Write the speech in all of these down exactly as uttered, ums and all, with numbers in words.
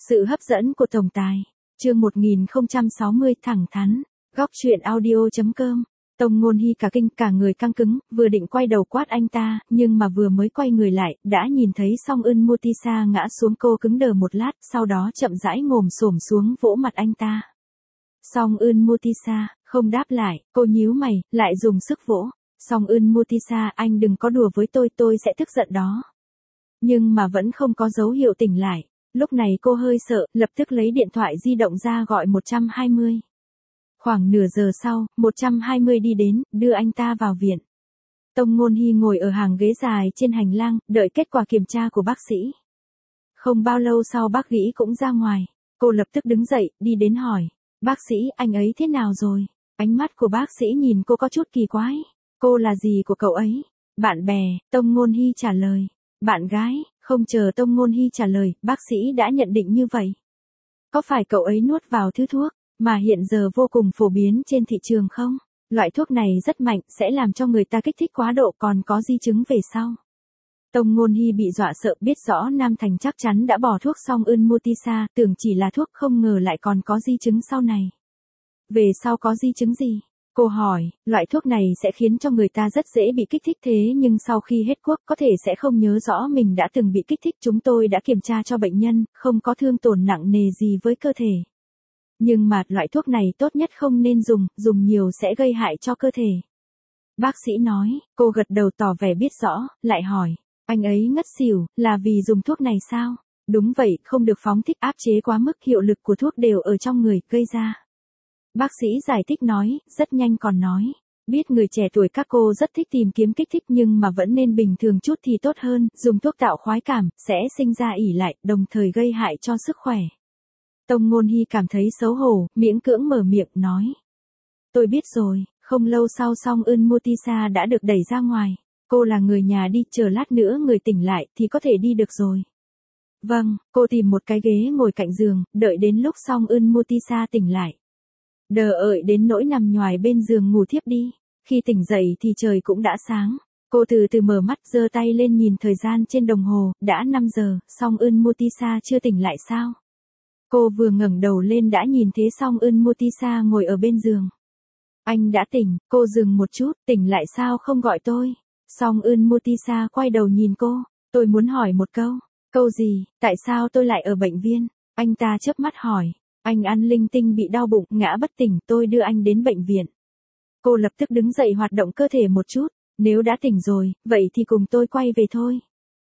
Sự hấp dẫn của tổng tài. Chương một nghìn không trăm sáu mươi thẳng thắn. Góc truyện audio.com. Tông Ngôn Hy cả kinh, cả người căng cứng, vừa định quay đầu quát anh ta, nhưng mà vừa mới quay người lại, đã nhìn thấy Song Eun Mutisa ngã xuống. Cô cứng đờ một lát, sau đó chậm rãi ngồi xổm xuống vỗ mặt anh ta. Song Eun Mutisa không đáp lại, cô nhíu mày, lại dùng sức vỗ. Song Eun Mutisa, anh đừng có đùa với tôi, tôi sẽ tức giận đó. Nhưng mà vẫn không có dấu hiệu tỉnh lại. Lúc này cô hơi sợ, lập tức lấy điện thoại di động ra gọi một trăm hai mươi. Khoảng nửa giờ sau, một trăm hai mươi đi đến, đưa anh ta vào viện. Tông Ngôn Hy ngồi ở hàng ghế dài trên hành lang, đợi kết quả kiểm tra của bác sĩ. Không bao lâu sau bác Gĩ cũng ra ngoài. Cô lập tức đứng dậy, đi đến hỏi. Bác sĩ, anh ấy thế nào rồi? Ánh mắt của bác sĩ nhìn cô có chút kỳ quái. Cô là gì của cậu ấy? Bạn bè, Tông Ngôn Hy trả lời. Bạn gái, không chờ Tông Ngôn Hy trả lời, bác sĩ đã nhận định như vậy. Có phải cậu ấy nuốt vào thứ thuốc mà hiện giờ vô cùng phổ biến trên thị trường không? Loại thuốc này rất mạnh, sẽ làm cho người ta kích thích quá độ, còn có di chứng về sau. Tông Ngôn Hy bị dọa sợ, biết rõ Nam Thành chắc chắn đã bỏ thuốc Song Eun Mutisa, tưởng chỉ là thuốc, không ngờ lại còn có di chứng sau này. Về sau có di chứng gì? Cô hỏi, loại thuốc này sẽ khiến cho người ta rất dễ bị kích thích, thế nhưng sau khi hết thuốc có thể sẽ không nhớ rõ mình đã từng bị kích thích. Chúng tôi đã kiểm tra cho bệnh nhân, không có thương tổn nặng nề gì với cơ thể. Nhưng mà loại thuốc này tốt nhất không nên dùng, dùng nhiều sẽ gây hại cho cơ thể. Bác sĩ nói, cô gật đầu tỏ vẻ biết rõ, lại hỏi, anh ấy ngất xỉu, là vì dùng thuốc này sao? Đúng vậy, không được phóng thích, áp chế quá mức, hiệu lực của thuốc đều ở trong người, gây ra. Bác sĩ giải thích nói, rất nhanh còn nói, biết người trẻ tuổi các cô rất thích tìm kiếm kích thích nhưng mà vẫn nên bình thường chút thì tốt hơn, dùng thuốc tạo khoái cảm, sẽ sinh ra ỷ lại, đồng thời gây hại cho sức khỏe. Tông Ngôn Hy cảm thấy xấu hổ, miễn cưỡng mở miệng, nói. Tôi biết rồi. Không lâu sau Song Eun Mutisa đã được đẩy ra ngoài. Cô là người nhà đi, chờ lát nữa người tỉnh lại thì có thể đi được rồi. Vâng, cô tìm một cái ghế ngồi cạnh giường, đợi đến lúc Song Eun Mutisa tỉnh lại. Đờ ợi đến nỗi nằm nhoài bên giường ngủ thiếp đi. Khi tỉnh dậy thì trời cũng đã sáng. Cô từ từ mở mắt, giơ tay lên nhìn thời gian trên đồng hồ, đã năm giờ, Song Eun Mutisa chưa tỉnh lại sao? Cô vừa ngẩng đầu lên đã nhìn thấy Song Eun Mutisa ngồi ở bên giường. Anh đã tỉnh, cô dừng một chút, tỉnh lại sao không gọi tôi? Song Eun Mutisa quay đầu nhìn cô, tôi muốn hỏi một câu. Câu gì? Tại sao tôi lại ở bệnh viện? Anh ta chớp mắt hỏi. Anh ăn linh tinh bị đau bụng, ngã bất tỉnh, tôi đưa anh đến bệnh viện. Cô lập tức đứng dậy hoạt động cơ thể một chút. Nếu đã tỉnh rồi, vậy thì cùng tôi quay về thôi.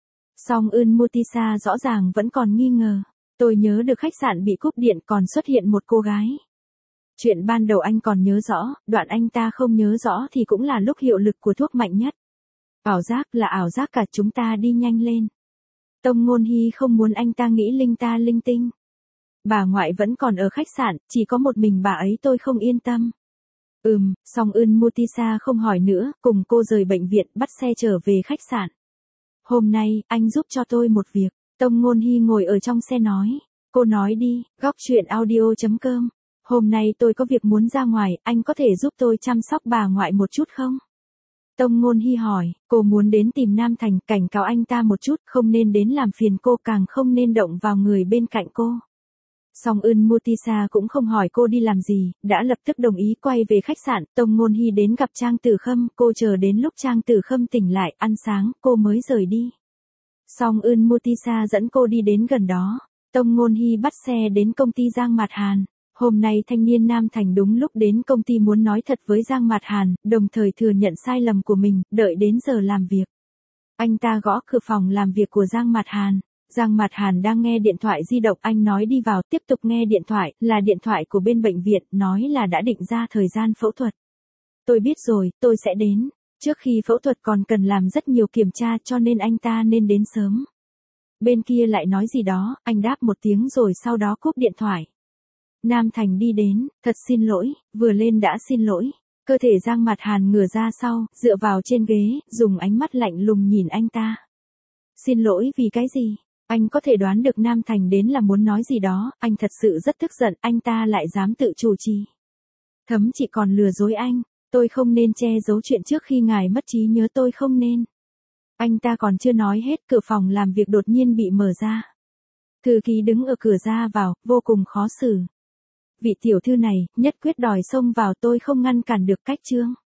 Song Eun Mutisa rõ ràng vẫn còn nghi ngờ. Tôi nhớ được khách sạn bị cúp điện còn xuất hiện một cô gái. Chuyện ban đầu anh còn nhớ rõ, đoạn anh ta không nhớ rõ thì cũng là lúc hiệu lực của thuốc mạnh nhất. Ảo giác là ảo giác cả, chúng ta đi nhanh lên. Tông Ngôn Hy không muốn anh ta nghĩ linh ta linh tinh. Bà ngoại vẫn còn ở khách sạn, chỉ có một mình bà ấy, tôi không yên tâm. Ừm, Song Eun Mutisa không hỏi nữa, cùng cô rời bệnh viện, bắt xe trở về khách sạn. Hôm nay, anh giúp cho tôi một việc. Tông Ngôn Hy ngồi ở trong xe nói. Cô nói đi. Góc truyện audio.com. Hôm nay tôi có việc muốn ra ngoài, anh có thể giúp tôi chăm sóc bà ngoại một chút không? Tông Ngôn Hy hỏi, cô muốn đến tìm Nam Thành, cảnh cáo anh ta một chút, không nên đến làm phiền cô, càng không nên động vào người bên cạnh cô. Song Eun Mutisa cũng không hỏi cô đi làm gì, đã lập tức đồng ý quay về khách sạn. Tông Ngôn Hy đến gặp Trang Tử Khâm, cô chờ đến lúc Trang Tử Khâm tỉnh lại, ăn sáng, cô mới rời đi. Song Eun Mutisa dẫn cô đi đến gần đó. Tông Ngôn Hy bắt xe đến công ty Giang Mạt Hàn. Hôm nay thanh niên Nam Thành đúng lúc đến công ty muốn nói thật với Giang Mạt Hàn, đồng thời thừa nhận sai lầm của mình, đợi đến giờ làm việc. Anh ta gõ cửa phòng làm việc của Giang Mạt Hàn. Giang Mạt Hàn đang nghe điện thoại di động, anh nói đi vào, tiếp tục nghe điện thoại, là điện thoại của bên bệnh viện, nói là đã định ra thời gian phẫu thuật. Tôi biết rồi, tôi sẽ đến. Trước khi phẫu thuật còn cần làm rất nhiều kiểm tra cho nên anh ta nên đến sớm. Bên kia lại nói gì đó, anh đáp một tiếng rồi sau đó cúp điện thoại. Nam Thành đi đến, thật xin lỗi, vừa lên đã xin lỗi. Cơ thể Giang Mạt Hàn ngửa ra sau, dựa vào trên ghế, dùng ánh mắt lạnh lùng nhìn anh ta. Xin lỗi vì cái gì? Anh có thể đoán được Nam Thành đến là muốn nói gì đó, anh thật sự rất tức giận, anh ta lại dám tự chủ trì. Thấm chị còn lừa dối anh, tôi không nên che giấu chuyện trước khi ngài mất trí nhớ, tôi không nên. Anh ta còn chưa nói hết, cửa phòng làm việc đột nhiên bị mở ra. Thư ký đứng ở cửa ra vào, vô cùng khó xử. Vị tiểu thư này, nhất quyết đòi xông vào tôi không ngăn cản được cách Trương.